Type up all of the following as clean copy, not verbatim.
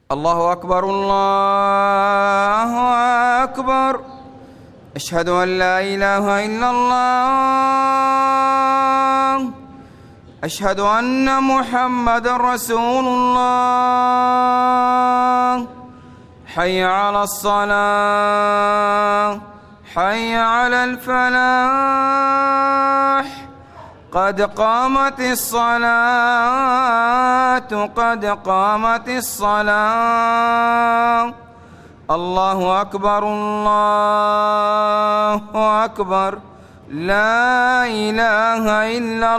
الله أكبر الله أكبر. أشهد أن لا إله إلا الله. أشهد أن محمد رسول الله. حي على الصلاة، حي على الفلاح. قد قامت الصلاة، قد قامت الصلاة. الله أكبر الله أكبر. لا إله إلا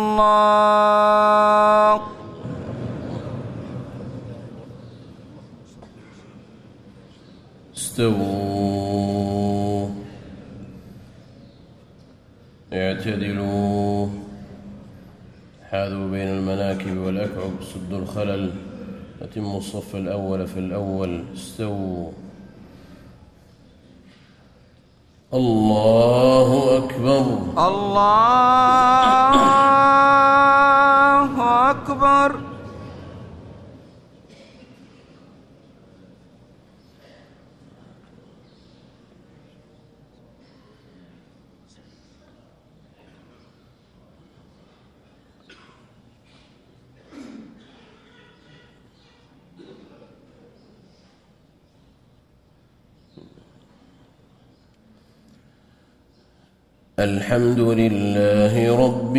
الله. استووا، اعتدلوا، حاذوا بين المناكب والأكعب، سدوا الخلل، أتموا الصف الأول في الأول. استووا. الله أكبر الله أكبر. الحمد لله رب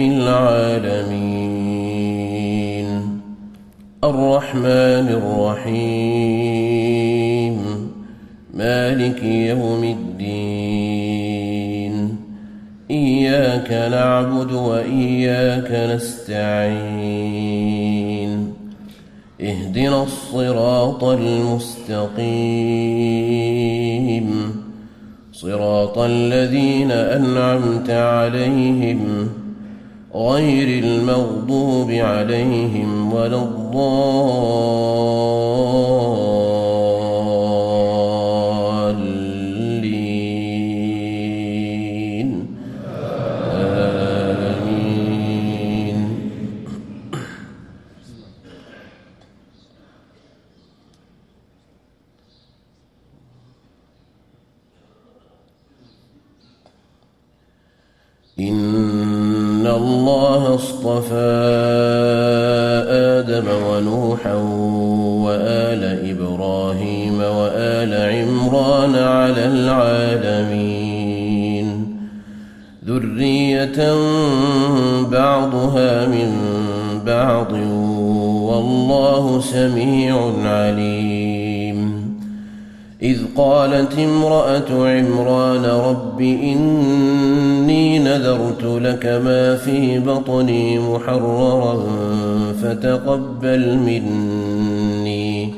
العالمين، الرحمن الرحيم، مالك يوم الدين. إياك نعبد وإياك نستعين. اهدنا الصراط المستقيم، صراط الذين أنعمت عليهم غير المغضوب عليهم ولا الضالين. آمين. إن الله اصطفى آدم ونوحا وآل إبراهيم وآل عمران على العالمين، ذرية بعضها من بعض، والله سميع عليم. إذ قالت امرأة عمران رب إني نذرت لك ما في بطني محررا فتقبل مني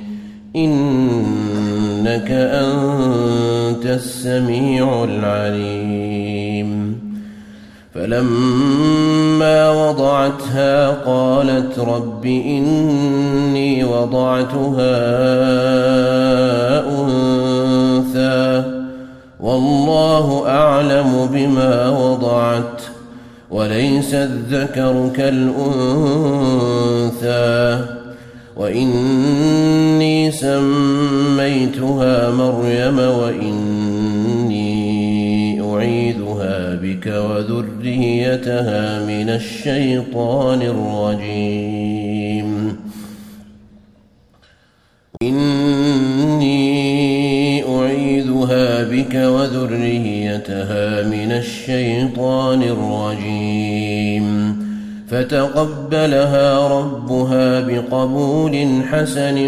إنك أنت السميع العليم. فلما وضعتها قالت رب إني وضعتها أنثى والله أعلم بما وضعت وليس الذكر كالأنثى وإني سميتها مريم وإني أعيذها بك وذريتها من الشيطان الرجيم. إني أعيذها بك وذريتها من الشيطان الرجيم. فتقبلها ربها بقبول حسن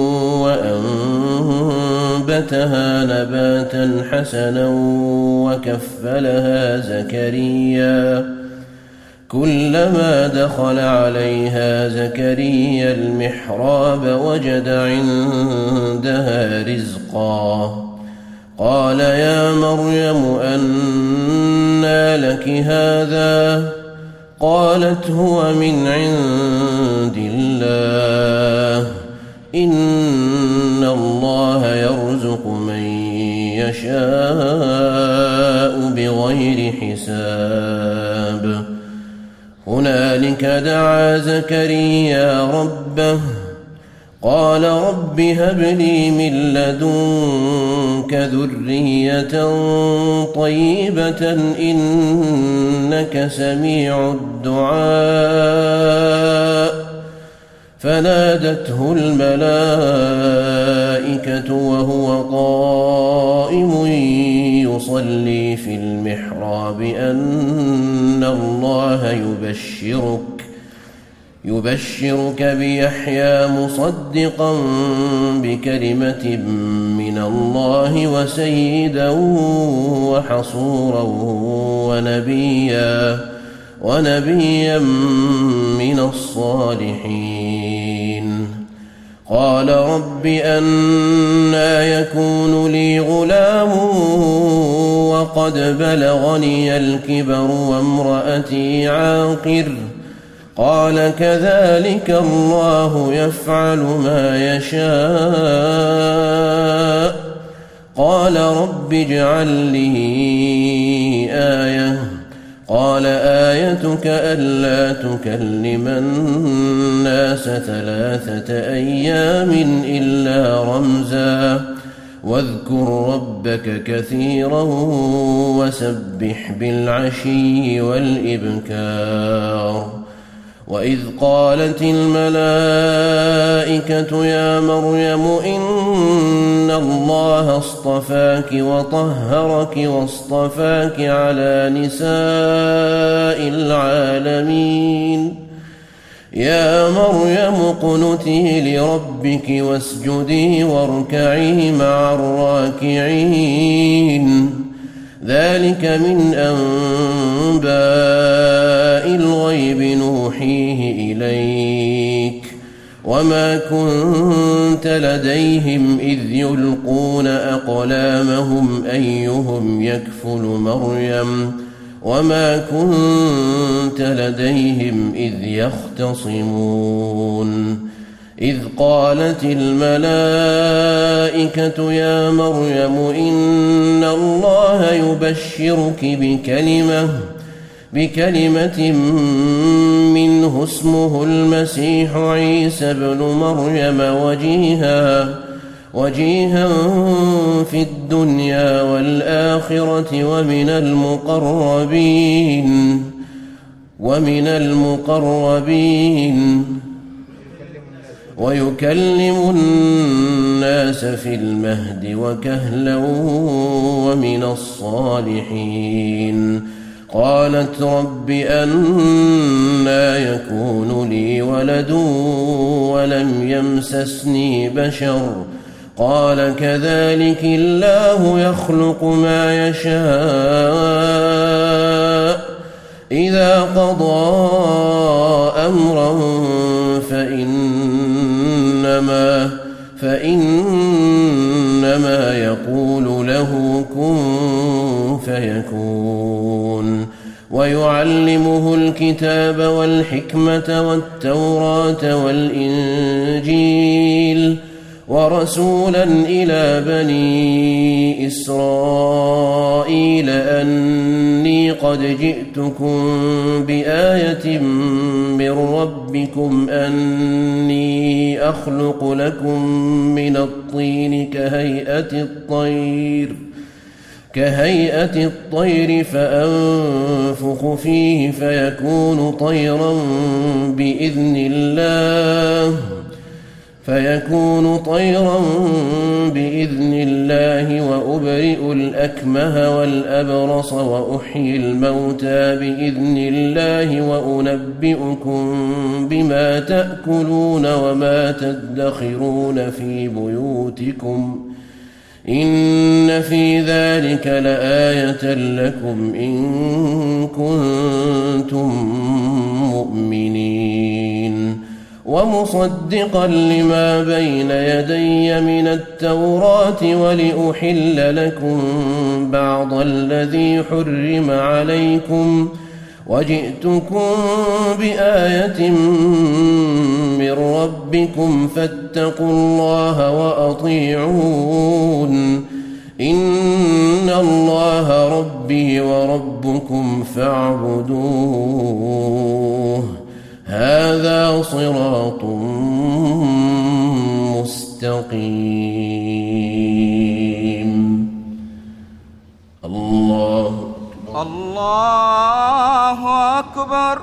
وأنبتها نباتا حسنا وكفلها زكريا. كلما دخل عليها زكريا المحراب وجد عندها رزقا. قال يا مريم أنى لك هذا؟ قالت هو من عند الله إن الله يرزق من يشاء بغير حساب. هنالك دعا زكريا ربه قال رب هب لي من لدنك ذرية طيبة إنك سميع الدعاء فنادته الملائكة وهو قائم يصلي في المحراب أن الله يبشرك بيحيى مصدقا بكلمة من الله وسيدا وحصورا ونبيا من الصالحين قال رب أنى يكون لي غلام وقد بلغني الكبر وامرأتي عاقر قال كذلك الله يفعل ما يشاء قال رب اجعل لي آية قال آيتك ألا تكلم الناس 3 أيام إلا رمزا واذكر ربك كثيرا وسبح بالعشي والإبكار وإذ قالت الملائكة يا مريم إن الله اصطفاك وطهرك واصطفاك على نساء العالمين يا مريم اقنتي لربك واسجدي واركعي مع الراكعين ذلك من أنباء الغيب نوحيه إليك وما كنت لديهم إذ يلقون أقلامهم أيهم يكفل مريم وما كنت لديهم إذ يختصمون إذ قالت الملائكة يا مريم إن الله يبشرك بكلمة منه اسمه المسيح عيسى بن مريم وجيها في الدنيا والآخرة ومن المقربين ويكلم الناس في المهد وكهلا ومن الصالحين قالت رب أنى يكون لي ولد ولم يمسسني بشر قال كذلك الله يخلق ما يشاء إذا قضى أمرا فإنما يقول له كن فيكون ويعلمه الكتاب والحكمة والتوراة والإنجيل ورسولا إلى بني إسرائيل أني قد جئتكم بآية من ربكم أني أخلق لكم من الطين كهيئة الطير فأنفخ فيه فيكون طيرا بإذن الله وأبرئ الأكمه والأبرص وأحيي الموتى بإذن الله وأنبئكم بما تأكلون وما تدخرون في بيوتكم إن في ذلك لآية لكم إن كنتم مؤمنين ومصدقا لما بين يدي من التوراة ولأحل لكم بعض الذي حرم عليكم وجئتكم بآية من ربكم فاتقوا الله وأطيعون إن الله ربي وربكم فاعبدوه هذا صراط الله أكبر.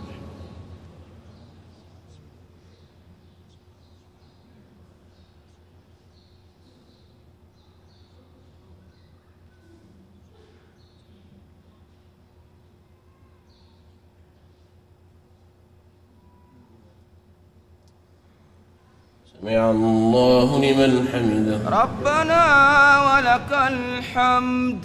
سمع الله لمن حمده. ربنا ولك الحمد.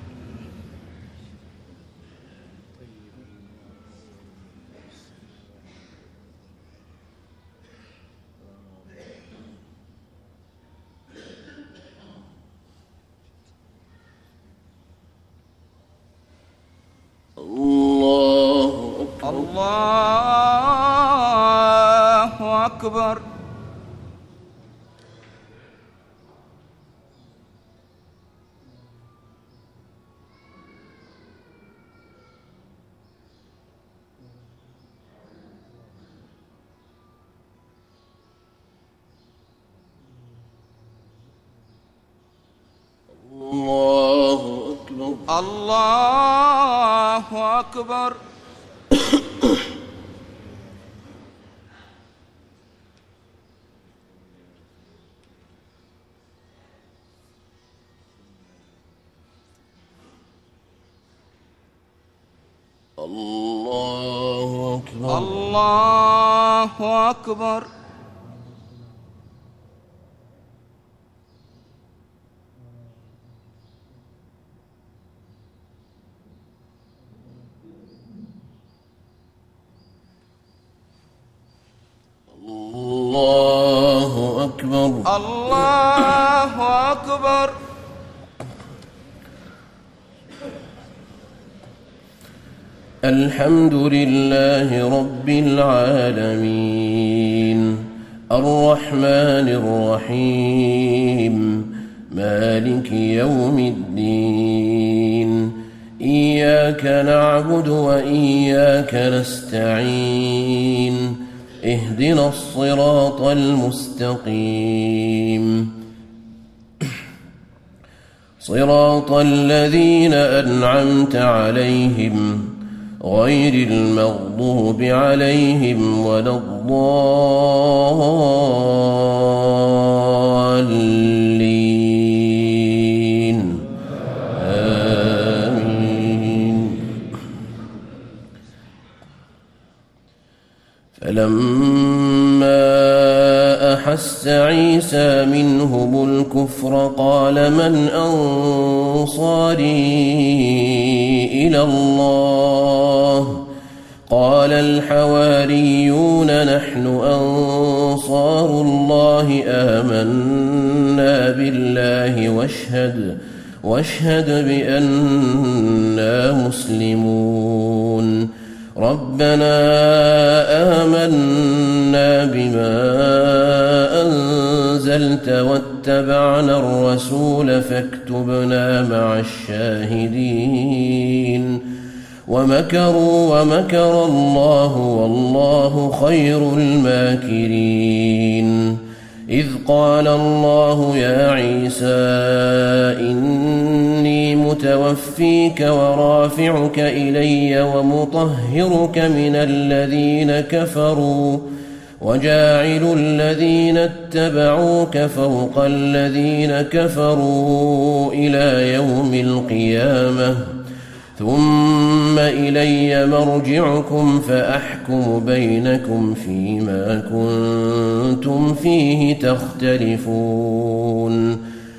الله أكبر. الله أكبر. الله أكبر. الله أكبر. الله أكبر. الله أكبر. الحمد لله رب العالمين الرحمن الرحيم مالك يوم الدين إياك نعبد وإياك نستعين اهدنا الصراط المستقيم صراط الذين أنعمت عليهم غير المغضوب عليهم ولا الضالين آمين. فلما أحس عيسى منهم الكفر قال من أنصاري إلى الله قال الحواريون نحن أنصار الله آمنا بالله واشهد بأننا مسلمون. ربنا آمنا بما أنزلت واتبعنا الرسول فاكتبنا مع الشاهدين. ومكروا ومكر الله والله خير الماكرين. إذ قال الله يا عيسى إني متوفيك ورافعك إلي ومطهرك من الذين كفروا وجاعل الذين اتبعوك فوق الذين كفروا إلى يوم القيامة ثم إلي مرجعكم فأحكم بينكم فيما كنتم فيه تختلفون.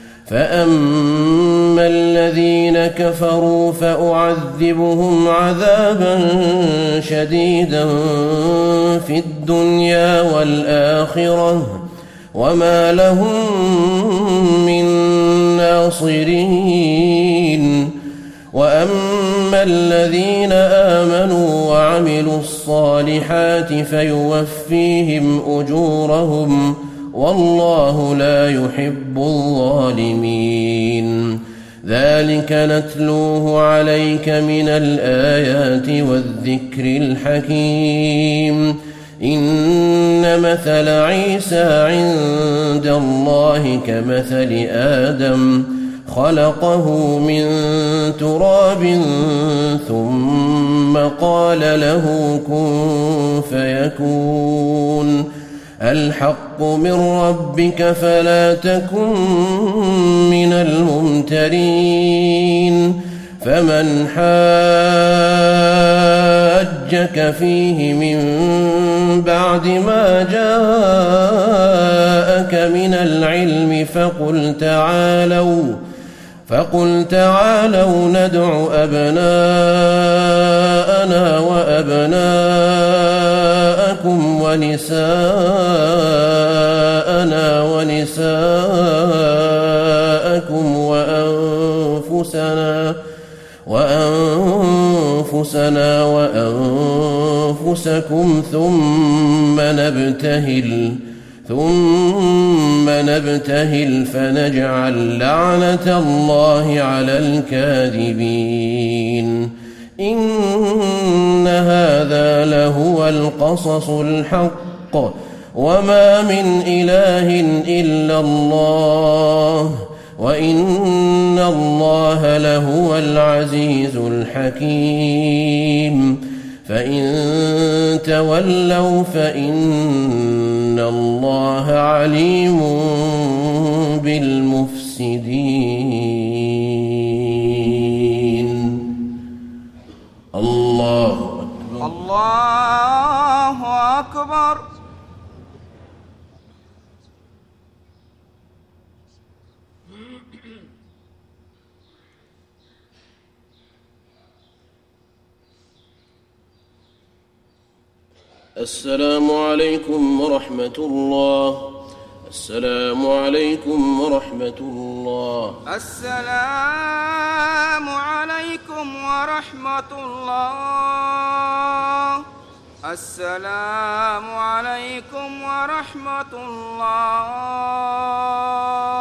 فأما الذين كفروا فأعذبهم عذابا شديدا في الدنيا والآخرة وما لهم من ناصرين. وأما الذين آمنوا وعملوا الصالحات فيوفيهم أجورهم والله لا يحب الظالمين. ذلك نتلوه عليك من الآيات والذكر الحكيم. إن مثل عيسى عند الله كمثل آدم خلقه من تراب ثم قال له كن فيكون الحق من ربك فلا تكن من الممترين فمن حاجك فيه من بعد ما جاءك من العلم فقل تعالوا ندع أبناءنا وأبناءكم ونساءنا ونساءكم وأنفسنا وأنفسكم ثم نبتهل فنجعل لعنة الله على الكاذبين إن هذا لهو القصص الحق وما من إله إلا الله وإن الله لهو العزيز الحكيم فإن تولوا فإن الله عليم بالمفسدين. الله أكبر. الله أكبر. السلام عليكم ورحمة الله. السلام عليكم ورحمة الله. السلام عليكم ورحمة الله. السلام عليكم ورحمة الله.